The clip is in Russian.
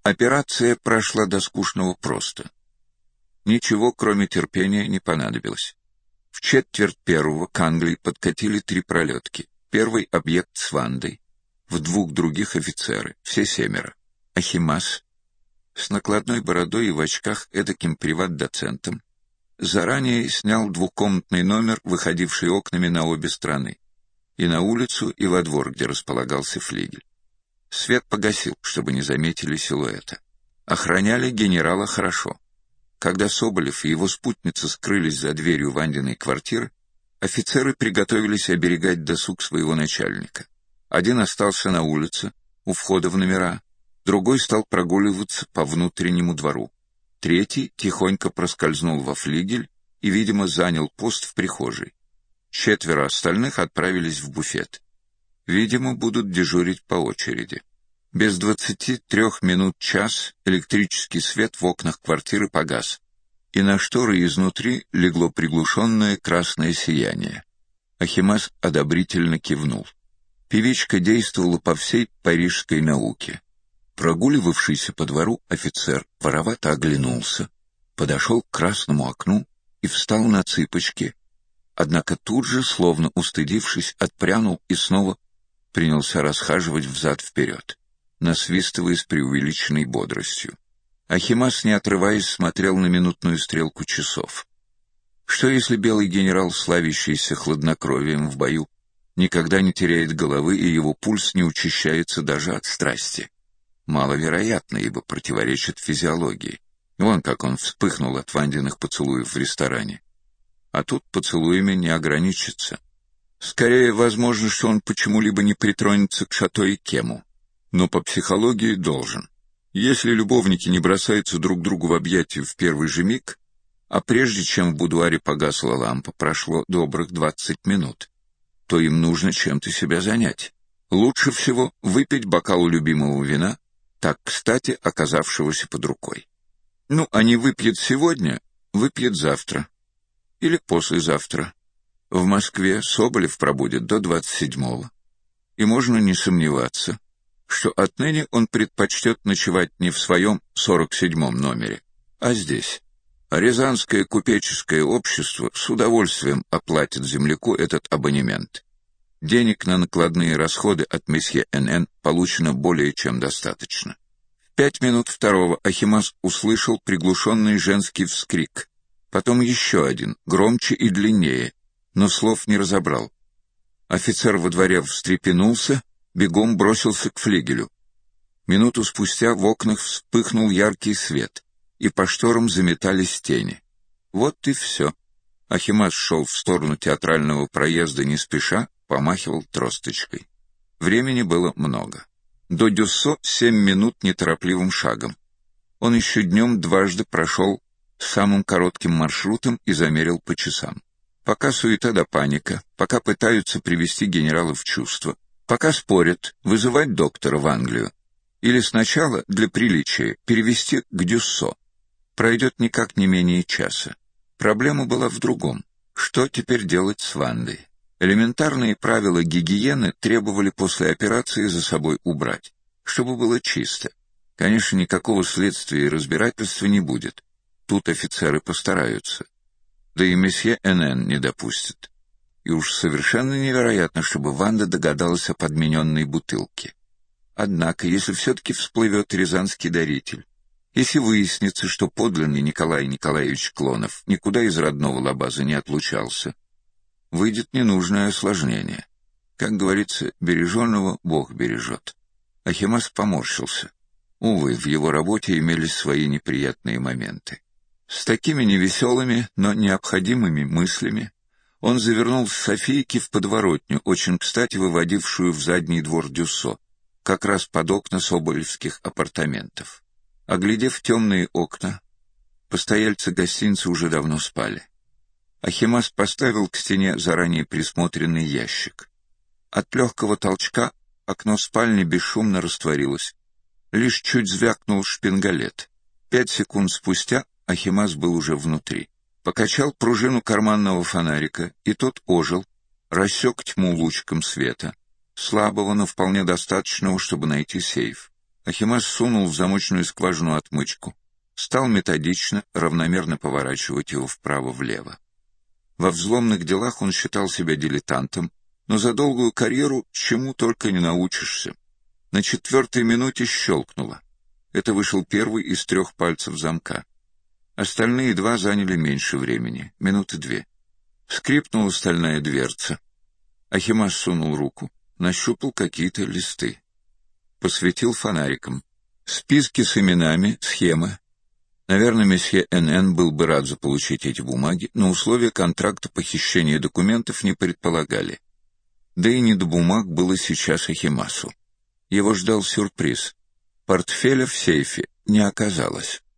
Операция прошла до скучного просто. Ничего, кроме терпения, не понадобилось. В 1:45 к Англии подкатили 3 пролетки. Первый — объект с Вандой. В 2 других — офицеры, все 7. Ахимас с накладной бородой и в очках эдаким приват-доцентом заранее снял 2-комнатный номер, выходивший окнами на обе стороны, и на улицу, и во двор, где располагался флигель. Свет погасил, чтобы не заметили силуэта. Охраняли генерала хорошо. Когда Соболев и его спутница скрылись за дверью Вандиной квартиры, офицеры приготовились оберегать досуг своего начальника. Один остался на улице, у входа в номера, другой стал прогуливаться по внутреннему двору. Третий тихонько проскользнул во флигель и, видимо, занял пост в прихожей. 4 остальных отправились в буфет. Видимо, будут дежурить по очереди. Без 23 минут час электрический свет в окнах квартиры погас, и на шторы изнутри легло приглушенное красное сияние. Ахимас одобрительно кивнул. Певичка действовала по всей парижской науке. Прогуливавшийся по двору офицер воровато оглянулся, подошел к красному окну и встал на цыпочки, однако тут же, словно устыдившись, отпрянул и снова принялся расхаживать взад-вперед, насвистывая с преувеличенной бодростью. Ахимас, не отрываясь, смотрел на минутную стрелку часов. Что если белый генерал, славящийся хладнокровием в бою, никогда не теряет головы, и его пульс не учащается даже от страсти? Маловероятно, ибо противоречит физиологии. Вон как он вспыхнул от Вандиных поцелуев в ресторане. А тут поцелуями не ограничится. Скорее, возможно, что он почему-либо не притронется к Шато и Кему, но по психологии должен. Если любовники не бросаются друг другу в объятия в первый же миг, а прежде чем в будуаре погасла лампа, прошло добрых 20 минут, то им нужно чем-то себя занять. Лучше всего выпить бокал любимого вина, так кстати оказавшегося под рукой. Ну, а не выпьет сегодня, выпьет завтра. Или послезавтра. В Москве Соболев пробудет до 27-го. И можно не сомневаться, что отныне он предпочтет ночевать не в своем 47-м номере, а здесь. А Рязанское купеческое общество с удовольствием оплатит земляку этот абонемент. Денег на накладные расходы от месье Н.Н. получено более чем достаточно. В 5 минут 2 Ахимас услышал приглушенный женский вскрик. Потом еще один, громче и длиннее, но слов не разобрал. Офицер во дворе встрепенулся, бегом бросился к флигелю. Минуту спустя в окнах вспыхнул яркий свет, и по шторам заметались тени. Вот и все. Ахимас шел в сторону театрального проезда не спеша, помахивал тросточкой. Времени было много. До Дюссо 7 минут неторопливым шагом. Он еще днем дважды прошел самым коротким маршрутом и замерил по часам. Пока суета да паника, пока пытаются привести генерала в чувство, пока спорят, вызывать доктора в Англию, или сначала, для приличия, перевести к Дюссо, пройдет никак не менее часа. Проблема была в другом. Что теперь делать с Вандой? Элементарные правила гигиены требовали после операции за собой убрать, чтобы было чисто. Конечно, никакого следствия и разбирательства не будет. Тут офицеры постараются. Да и месье Н.Н. не допустит. И уж совершенно невероятно, чтобы Ванда догадалась о подмененной бутылке. Однако, если все-таки всплывет рязанский даритель, если выяснится, что подлинный Николай Николаевич Клонов никуда из родного Лабаза не отлучался, выйдет ненужное осложнение. Как говорится, береженного Бог бережет. Ахимас поморщился. Увы, в его работе имелись свои неприятные моменты. С такими невеселыми, но необходимыми мыслями он завернул с Софийки в подворотню, очень кстати выводившую в задний двор Дюссо, как раз под окна соболевских апартаментов. Оглядев темные окна, постояльцы гостиницы уже давно спали. Ахимас поставил к стене заранее присмотренный ящик. От легкого толчка окно спальни бесшумно растворилось. Лишь чуть звякнул шпингалет. 5 секунд спустя Ахимас был уже внутри. Покачал пружину карманного фонарика, и тот ожил, рассек тьму лучиком света, слабого, но вполне достаточного, чтобы найти сейф. Ахимас сунул в замочную скважину отмычку. Стал методично, равномерно поворачивать его вправо-влево. Во взломных делах он считал себя дилетантом, но за долгую карьеру чему только не научишься. На 4-й минуте щелкнуло. Это вышел первый из 3 пальцев замка. Остальные 2 заняли меньше времени, минуты 2. Скрипнула стальная дверца. Ахимас сунул руку, нащупал какие-то листы. Посветил фонариком. Списки с именами, схемы. Наверное, месье Н.Н. был бы рад заполучить эти бумаги, но условия контракта похищения документов не предполагали. Да и не до бумаг было сейчас Ахимасу. Его ждал сюрприз. Портфеля в сейфе не оказалось.